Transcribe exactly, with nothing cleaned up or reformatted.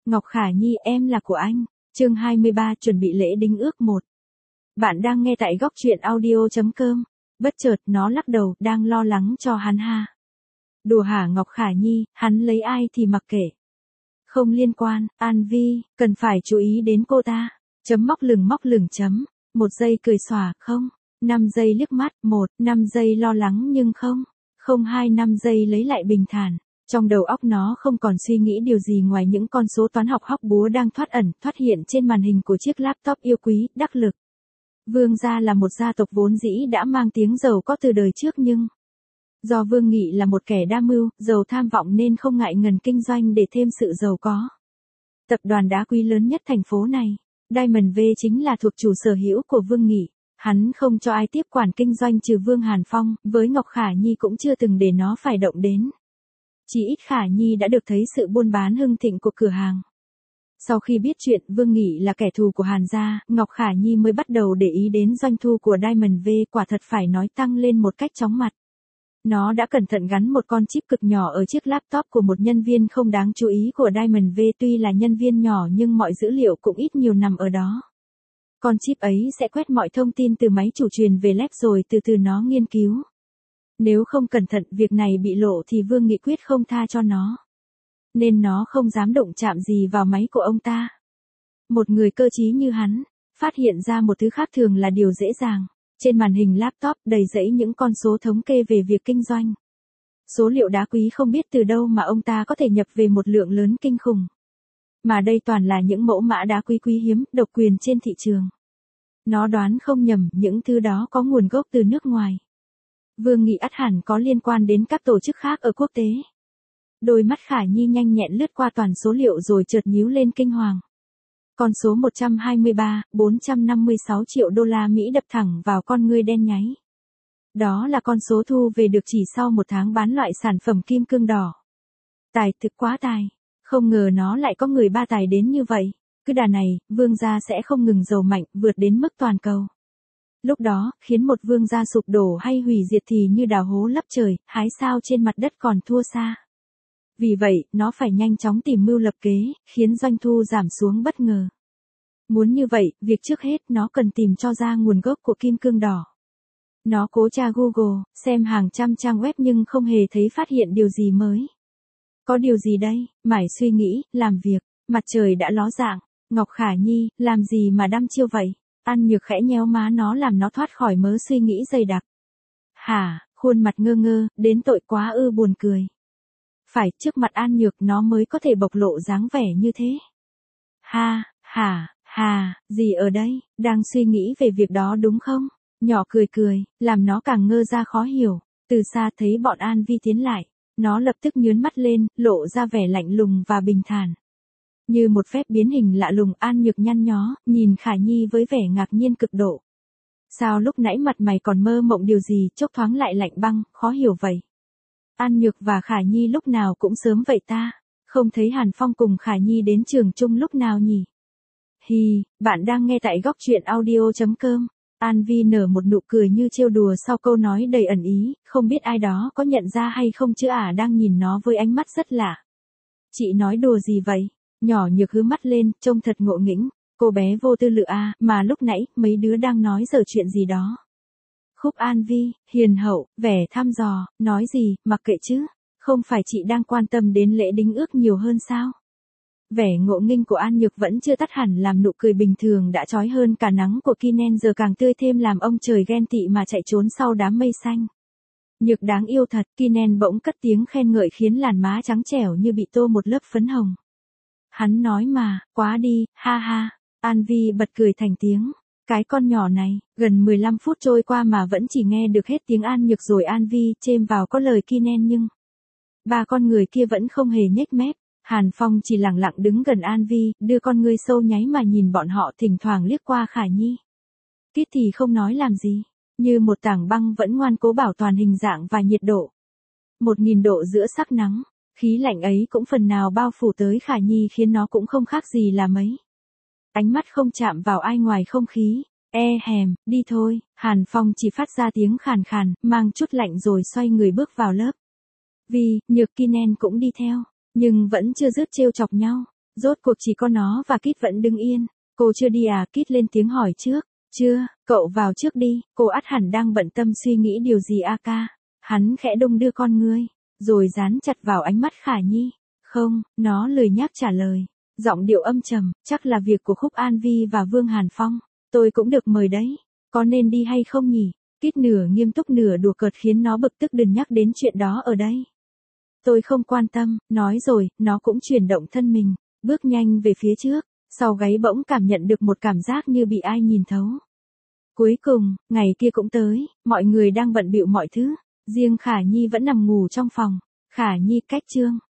Ngọc Khả Nhi, em là của anh. Chương hai mươi ba, chuẩn bị lễ đính ước một. Bạn đang nghe tại góc truyện audio chấm com. Bất chợt nó lắc đầu, đang lo lắng cho hắn ha. Đùa hả Ngọc Khả Nhi, hắn lấy ai thì mặc kệ. Không liên quan, An Vi, cần phải chú ý đến cô ta. Chấm móc lửng móc lửng chấm. Một giây cười xòa, không. Năm giây liếc mắt, một, năm giây lo lắng nhưng không. Không hai năm giây lấy lại bình thản. Trong đầu óc nó không còn suy nghĩ điều gì ngoài những con số toán học hóc búa đang thoát ẩn, thoát hiện trên màn hình của chiếc laptop yêu quý, đắc lực. Vương gia là một gia tộc vốn dĩ đã mang tiếng giàu có từ đời trước nhưng do Vương Nghị là một kẻ đa mưu, giàu tham vọng nên không ngại ngần kinh doanh để thêm sự giàu có. Tập đoàn đá quý lớn nhất thành phố này, Diamond V chính là thuộc chủ sở hữu của Vương Nghị. Hắn không cho ai tiếp quản kinh doanh trừ Vương Hàn Phong, với Ngọc Khả Nhi cũng chưa từng để nó phải động đến. Chỉ ít Khả Nhi đã được thấy sự buôn bán hưng thịnh của cửa hàng. Sau khi biết chuyện Vương Nghị là kẻ thù của Hàn gia, Ngọc Khả Nhi mới bắt đầu để ý đến doanh thu của Diamond V, quả thật phải nói tăng lên một cách chóng mặt. Nó đã cẩn thận gắn một con chip cực nhỏ ở chiếc laptop của một nhân viên không đáng chú ý của Diamond V, tuy là nhân viên nhỏ nhưng mọi dữ liệu cũng ít nhiều nằm ở đó. Con chip ấy sẽ quét mọi thông tin từ máy chủ truyền về lab rồi từ từ nó nghiên cứu. Nếu không cẩn thận việc này bị lộ thì Vương Nghị quyết không tha cho nó. Nên nó không dám động chạm gì vào máy của ông ta. Một người cơ trí như hắn, phát hiện ra một thứ khác thường là điều dễ dàng. Trên màn hình laptop đầy rẫy những con số thống kê về việc kinh doanh. Số liệu đá quý không biết từ đâu mà ông ta có thể nhập về một lượng lớn kinh khủng. Mà đây toàn là những mẫu mã đá quý quý hiếm, độc quyền trên thị trường. Nó đoán không nhầm, những thứ đó có nguồn gốc từ nước ngoài. Vương Nghị ắt hẳn có liên quan đến các tổ chức khác ở quốc tế. Đôi mắt Khả Nhi nhanh nhẹn lướt qua toàn số liệu rồi chợt nhíu lên kinh hoàng. Con số một trăm hai mươi ba phẩy bốn trăm năm mươi sáu triệu đô la Mỹ đập thẳng vào con ngươi đen nháy. Đó là con số thu về được chỉ sau một tháng bán loại sản phẩm kim cương đỏ. Tài thực quá tài. Không ngờ nó lại có người ba tài đến như vậy. Cứ đà này, Vương gia sẽ không ngừng giàu mạnh, vượt đến mức toàn cầu. Lúc đó, khiến một vương gia sụp đổ hay hủy diệt thì như đào hố lấp trời, hái sao trên mặt đất còn thua xa. Vì vậy, nó phải nhanh chóng tìm mưu lập kế, khiến doanh thu giảm xuống bất ngờ. Muốn như vậy, việc trước hết nó cần tìm cho ra nguồn gốc của kim cương đỏ. Nó cố tra Google, xem hàng trăm trang web nhưng không hề thấy phát hiện điều gì mới. Có điều gì đây? Mải suy nghĩ, làm việc, mặt trời đã ló dạng. Ngọc Khả Nhi, làm gì mà đăm chiêu vậy? An Nhược khẽ nhéo má nó làm nó thoát khỏi mớ suy nghĩ dày đặc. Hả, khuôn mặt ngơ ngơ, đến tội quá ư buồn cười. Phải, trước mặt An Nhược nó mới có thể bộc lộ dáng vẻ như thế. Ha, hả, hà, gì ở đây, đang suy nghĩ về việc đó đúng không? Nhỏ cười cười, làm nó càng ngơ ra khó hiểu. Từ xa thấy bọn An Vi tiến lại, nó lập tức nhướng mắt lên, lộ ra vẻ lạnh lùng và bình thản. Như một phép biến hình lạ lùng, An Nhược nhăn nhó, nhìn Khả Nhi với vẻ ngạc nhiên cực độ. Sao lúc nãy mặt mày còn mơ mộng điều gì, chốc thoáng lại lạnh băng, khó hiểu vậy. An Nhược và Khả Nhi lúc nào cũng sớm vậy ta, không thấy Hàn Phong cùng Khả Nhi đến trường chung lúc nào nhỉ? Hi, bạn đang nghe tại góc truyện audio chấm com. An Vi nở một nụ cười như trêu đùa sau câu nói đầy ẩn ý, không biết ai đó có nhận ra hay không chứ ả đang nhìn nó với ánh mắt rất lạ. Chị nói đùa gì vậy? Nhỏ Nhược hứ mắt lên, trông thật ngộ nghĩnh, cô bé vô tư lự à, mà lúc nãy, mấy đứa đang nói giở chuyện gì đó. Khúc An Vi, hiền hậu, vẻ thăm dò, nói gì, mặc kệ chứ, không phải chị đang quan tâm đến lễ đính ước nhiều hơn sao? Vẻ ngộ nghĩnh của An Nhược vẫn chưa tắt hẳn làm nụ cười bình thường đã chói hơn cả nắng của Kinen giờ càng tươi thêm làm ông trời ghen tị mà chạy trốn sau đám mây xanh. Nhược đáng yêu thật, Kinen bỗng cất tiếng khen ngợi khiến làn má trắng trẻo như bị tô một lớp phấn hồng. Hắn nói mà, quá đi, ha ha. An Vi bật cười thành tiếng. Cái con nhỏ này, gần mười lăm phút trôi qua mà vẫn chỉ nghe được hết tiếng An Nhược rồi An Vi chêm vào có lời Kinen nhưng ba con người kia vẫn không hề nhếch mép. Hàn Phong chỉ lặng lặng đứng gần An Vi, đưa con ngươi sâu nháy mà nhìn bọn họ, thỉnh thoảng liếc qua Khả Nhi. Kít thì không nói làm gì, như một tảng băng vẫn ngoan cố bảo toàn hình dạng và nhiệt độ. Một nghìn độ giữa sắc nắng. Khí lạnh ấy cũng phần nào bao phủ tới Khả Nhi khiến nó cũng không khác gì là mấy. Ánh mắt không chạm vào ai ngoài không khí. E hèm, đi thôi. Hàn Phong chỉ phát ra tiếng khàn khàn, mang chút lạnh rồi xoay người bước vào lớp. Vi, Nhược, Kinen cũng đi theo, nhưng vẫn chưa dứt trêu chọc nhau. Rốt cuộc chỉ có nó và Kít vẫn đứng yên. Cô chưa đi à? Kít lên tiếng hỏi trước. Chưa, cậu vào trước đi, cô ắt hẳn đang bận tâm suy nghĩ điều gì a ca. Hắn khẽ đung đưa con ngươi, rồi dán chặt vào ánh mắt Khả Nhi. Không, nó lười nhác trả lời. Giọng điệu âm trầm, chắc là việc của Khúc An Vi và Vương Hàn Phong. Tôi cũng được mời đấy. Có nên đi hay không nhỉ? Kít nửa nghiêm túc nửa đùa cợt khiến nó bực tức đừng nhắc đến chuyện đó ở đây. Tôi không quan tâm, nói rồi, nó cũng chuyển động thân mình, bước nhanh về phía trước. Sau gáy bỗng cảm nhận được một cảm giác như bị ai nhìn thấu. Cuối cùng, ngày kia cũng tới, mọi người đang bận bịu mọi thứ. Riêng Khả Nhi vẫn nằm ngủ trong phòng. Khả Nhi cách chương.